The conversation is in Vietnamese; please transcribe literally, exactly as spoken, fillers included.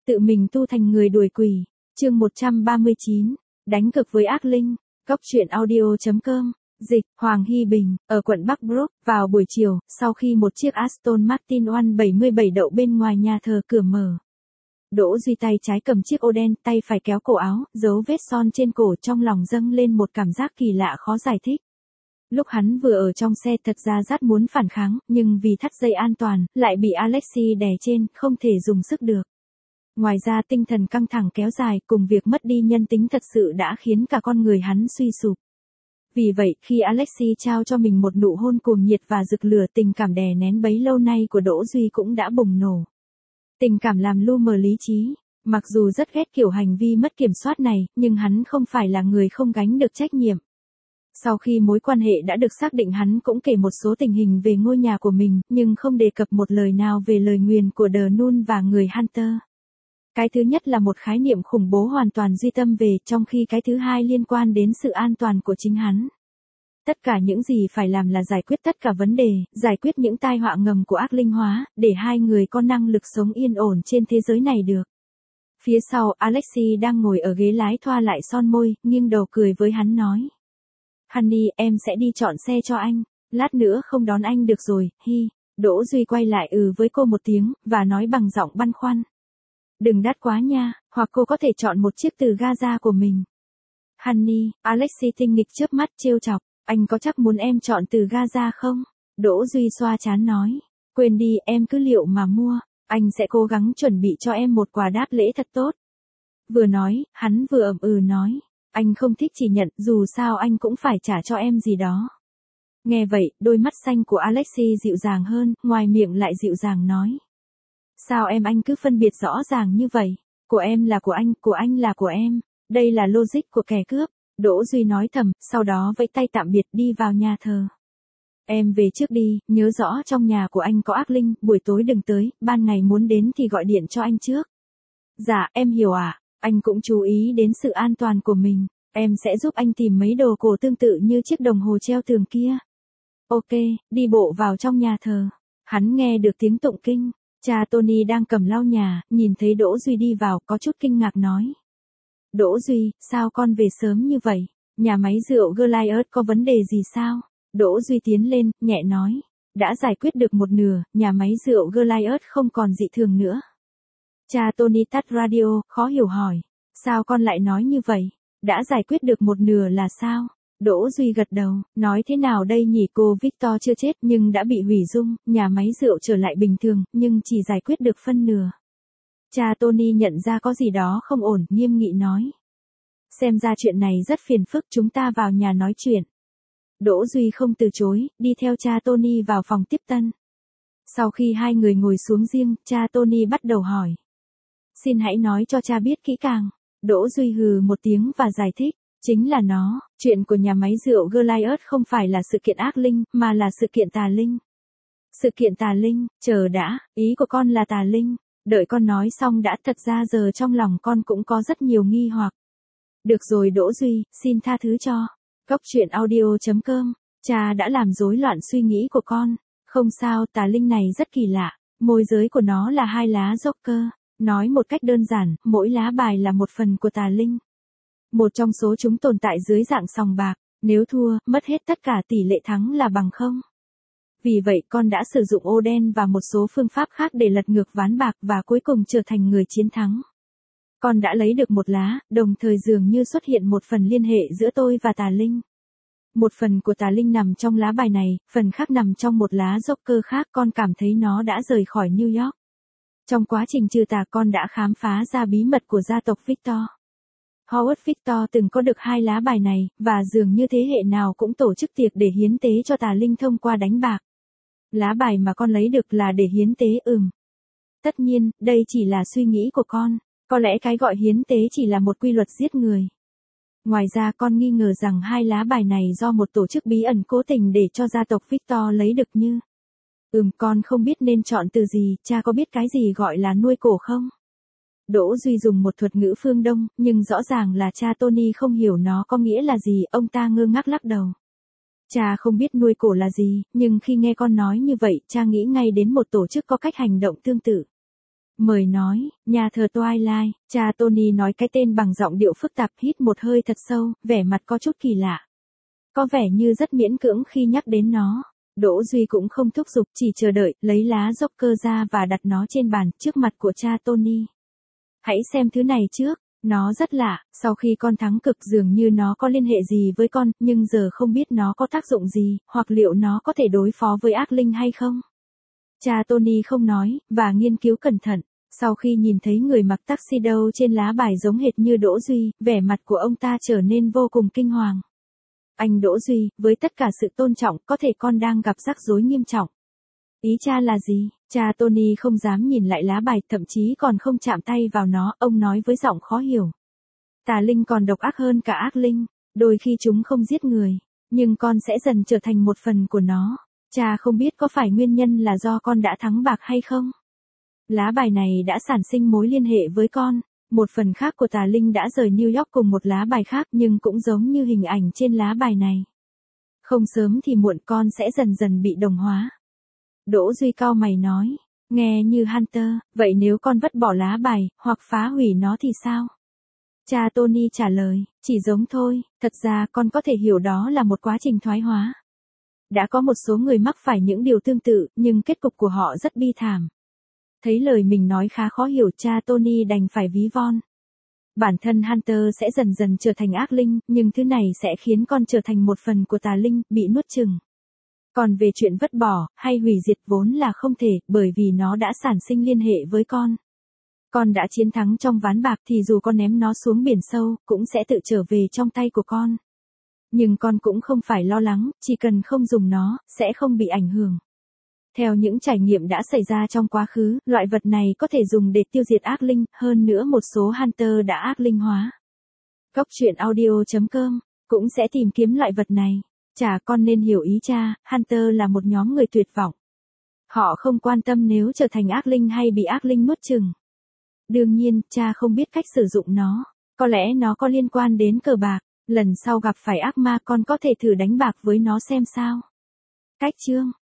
tự mình tu thành người đuổi quỷ. Chương một trăm ba mươi chín, đánh cực với ác linh. Góc truyện audio chấm com. Dịch, Hoàng Hy Bình, ở quận Bắc Brook, vào buổi chiều, sau khi một chiếc Aston Martin một bảy bảy đậu bên ngoài nhà thờ, cửa mở. Đỗ Duy tay trái cầm chiếc ô đen, tay phải kéo cổ áo, dấu vết son trên cổ, trong lòng dâng lên một cảm giác kỳ lạ khó giải thích. Lúc hắn vừa ở trong xe thật ra rất muốn phản kháng, nhưng vì thắt dây an toàn, lại bị Alexi đè trên, không thể dùng sức được. Ngoài ra tinh thần căng thẳng kéo dài cùng việc mất đi nhân tính thật sự đã khiến cả con người hắn suy sụp. Vì vậy, khi Alexi trao cho mình một nụ hôn cuồng nhiệt và rực lửa, tình cảm đè nén bấy lâu nay của Đỗ Duy cũng đã bùng nổ. Tình cảm làm lu mờ lý trí. Mặc dù rất ghét kiểu hành vi mất kiểm soát này, nhưng hắn không phải là người không gánh được trách nhiệm. Sau khi mối quan hệ đã được xác định, hắn cũng kể một số tình hình về ngôi nhà của mình, nhưng không đề cập một lời nào về lời nguyền của The Nun và người Hunter. Cái thứ nhất là một khái niệm khủng bố hoàn toàn duy tâm về, trong khi cái thứ hai liên quan đến sự an toàn của chính hắn. Tất cả những gì phải làm là giải quyết tất cả vấn đề, giải quyết những tai họa ngầm của ác linh hóa, để hai người có năng lực sống yên ổn trên thế giới này được. Phía sau, Alexi đang ngồi ở ghế lái thoa lại son môi, nghiêng đầu cười với hắn nói. Honey, em sẽ đi chọn xe cho anh, lát nữa không đón anh được rồi, hi. Đỗ Duy quay lại ừ với cô một tiếng, và nói bằng giọng băn khoăn. Đừng đắt quá nha, hoặc cô có thể chọn một chiếc từ Gaza của mình. Honey, Alexi tinh nghịch chớp mắt trêu chọc, anh có chắc muốn em chọn từ Gaza không? Đỗ Duy xoa trán nói, quên đi, em cứ liệu mà mua, anh sẽ cố gắng chuẩn bị cho em một quà đáp lễ thật tốt. Vừa nói, hắn vừa ậm ừ nói, anh không thích chỉ nhận, dù sao anh cũng phải trả cho em gì đó. Nghe vậy, đôi mắt xanh của Alexi dịu dàng hơn, ngoài miệng lại dịu dàng nói. Sao em anh cứ phân biệt rõ ràng như vậy? Của em là của anh, của anh là của em. Đây là logic của kẻ cướp. Đỗ Duy nói thầm, sau đó vẫy tay tạm biệt đi vào nhà thờ. Em về trước đi, nhớ rõ trong nhà của anh có ác linh, buổi tối đừng tới, ban ngày muốn đến thì gọi điện cho anh trước. Dạ, em hiểu ạ. Anh cũng chú ý đến sự an toàn của mình. Em sẽ giúp anh tìm mấy đồ cổ tương tự như chiếc đồng hồ treo tường kia. Ok, đi bộ vào trong nhà thờ. Hắn nghe được tiếng tụng kinh. Cha Tony đang cầm lau nhà, nhìn thấy Đỗ Duy đi vào, có chút kinh ngạc nói. Đỗ Duy, sao con về sớm như vậy? Nhà máy rượu Goliath có vấn đề gì sao? Đỗ Duy tiến lên, nhẹ nói. Đã giải quyết được một nửa, nhà máy rượu Goliath không còn dị thường nữa. Cha Tony tắt radio, khó hiểu hỏi. Sao con lại nói như vậy? Đã giải quyết được một nửa là sao? Đỗ Duy gật đầu, nói thế nào đây nhỉ, cô Victor chưa chết nhưng đã bị hủy dung, nhà máy rượu trở lại bình thường, nhưng chỉ giải quyết được phân nửa. Cha Tony nhận ra có gì đó không ổn, nghiêm nghị nói. Xem ra chuyện này rất phiền phức, chúng ta vào nhà nói chuyện. Đỗ Duy không từ chối, đi theo cha Tony vào phòng tiếp tân. Sau khi hai người ngồi xuống riêng, cha Tony bắt đầu hỏi. Xin hãy nói cho cha biết kỹ càng. Đỗ Duy hừ một tiếng và giải thích. Chính là nó, chuyện của nhà máy rượu Goliath không phải là sự kiện ác linh, mà là sự kiện tà linh. Sự kiện tà linh, chờ đã, ý của con là tà linh. Đợi con nói xong đã, thật ra giờ trong lòng con cũng có rất nhiều nghi hoặc. Được rồi Đỗ Duy, xin tha thứ cho. Góc truyện audio chấm com, cha đã làm rối loạn suy nghĩ của con. Không sao, tà linh này rất kỳ lạ. Môi giới của nó là hai lá Joker. Nói một cách đơn giản, mỗi lá bài là một phần của tà linh. Một trong số chúng tồn tại dưới dạng sòng bạc, nếu thua, mất hết tất cả, tỷ lệ thắng là bằng không. Vì vậy con đã sử dụng ô đen và một số phương pháp khác để lật ngược ván bạc và cuối cùng trở thành người chiến thắng. Con đã lấy được một lá, đồng thời dường như xuất hiện một phần liên hệ giữa tôi và tà linh. Một phần của tà linh nằm trong lá bài này, phần khác nằm trong một lá Joker khác, con cảm thấy nó đã rời khỏi New York. Trong quá trình trừ tà con đã khám phá ra bí mật của gia tộc Victor. Howard Victor từng có được hai lá bài này, và dường như thế hệ nào cũng tổ chức tiệc để hiến tế cho tà linh thông qua đánh bạc. Lá bài mà con lấy được là để hiến tế ừm. Tất nhiên, đây chỉ là suy nghĩ của con, có lẽ cái gọi hiến tế chỉ là một quy luật giết người. Ngoài ra con nghi ngờ rằng hai lá bài này do một tổ chức bí ẩn cố tình để cho gia tộc Victor lấy được như. Ừm, con không biết nên chọn từ gì, cha có biết cái gì gọi là nuôi cổ không? Đỗ Duy dùng một thuật ngữ phương Đông, nhưng rõ ràng là cha Tony không hiểu nó có nghĩa là gì, ông ta ngơ ngác lắc đầu. Cha không biết nuôi cổ là gì, nhưng khi nghe con nói như vậy, cha nghĩ ngay đến một tổ chức có cách hành động tương tự. Mời nói, nhà thờ Twilight, cha Tony nói cái tên bằng giọng điệu phức tạp, hít một hơi thật sâu, vẻ mặt có chút kỳ lạ. Có vẻ như rất miễn cưỡng khi nhắc đến nó. Đỗ Duy cũng không thúc giục, chỉ chờ đợi, lấy lá dốc cơ ra và đặt nó trên bàn, trước mặt của cha Tony. Hãy xem thứ này trước, nó rất lạ, sau khi con thắng cực dường như nó có liên hệ gì với con, nhưng giờ không biết nó có tác dụng gì, hoặc liệu nó có thể đối phó với ác linh hay không. Cha Tony không nói, và nghiên cứu cẩn thận. Sau khi nhìn thấy người mặc tuxedo trên lá bài giống hệt như Đỗ Duy, vẻ mặt của ông ta trở nên vô cùng kinh hoàng. Anh Đỗ Duy, với tất cả sự tôn trọng, có thể con đang gặp rắc rối nghiêm trọng. Ý cha là gì? Cha Tony không dám nhìn lại lá bài, thậm chí còn không chạm tay vào nó, ông nói với giọng khó hiểu. Tà linh còn độc ác hơn cả ác linh, đôi khi chúng không giết người, nhưng con sẽ dần trở thành một phần của nó. Cha không biết có phải nguyên nhân là do con đã thắng bạc hay không? Lá bài này đã sản sinh mối liên hệ với con. Một phần khác của tà linh đã rời New York cùng một lá bài khác, nhưng cũng giống như hình ảnh trên lá bài này. Không sớm thì muộn con sẽ dần dần bị đồng hóa. Đỗ Duy cau mày nói, nghe như Hunter, vậy nếu con vứt bỏ lá bài, hoặc phá hủy nó thì sao? Cha Tony trả lời, chỉ giống thôi, thật ra con có thể hiểu đó là một quá trình thoái hóa. Đã có một số người mắc phải những điều tương tự, nhưng kết cục của họ rất bi thảm. Thấy lời mình nói khá khó hiểu, cha Tony đành phải ví von. Bản thân Hunter sẽ dần dần trở thành ác linh, nhưng thứ này sẽ khiến con trở thành một phần của tà linh, bị nuốt chửng. Còn về chuyện vứt bỏ, hay hủy diệt vốn là không thể, bởi vì nó đã sản sinh liên hệ với con. Con đã chiến thắng trong ván bạc thì dù con ném nó xuống biển sâu, cũng sẽ tự trở về trong tay của con. Nhưng con cũng không phải lo lắng, chỉ cần không dùng nó, sẽ không bị ảnh hưởng. Theo những trải nghiệm đã xảy ra trong quá khứ, loại vật này có thể dùng để tiêu diệt ác linh, hơn nữa một số Hunter đã ác linh hóa. Cốc truyện audio chấm com cũng sẽ tìm kiếm loại vật này. Chả con nên hiểu ý cha, Hunter là một nhóm người tuyệt vọng. Họ không quan tâm nếu trở thành ác linh hay bị ác linh nuốt chửng. Đương nhiên, cha không biết cách sử dụng nó. Có lẽ nó có liên quan đến cờ bạc. Lần sau gặp phải ác ma con có thể thử đánh bạc với nó xem sao. Cách chương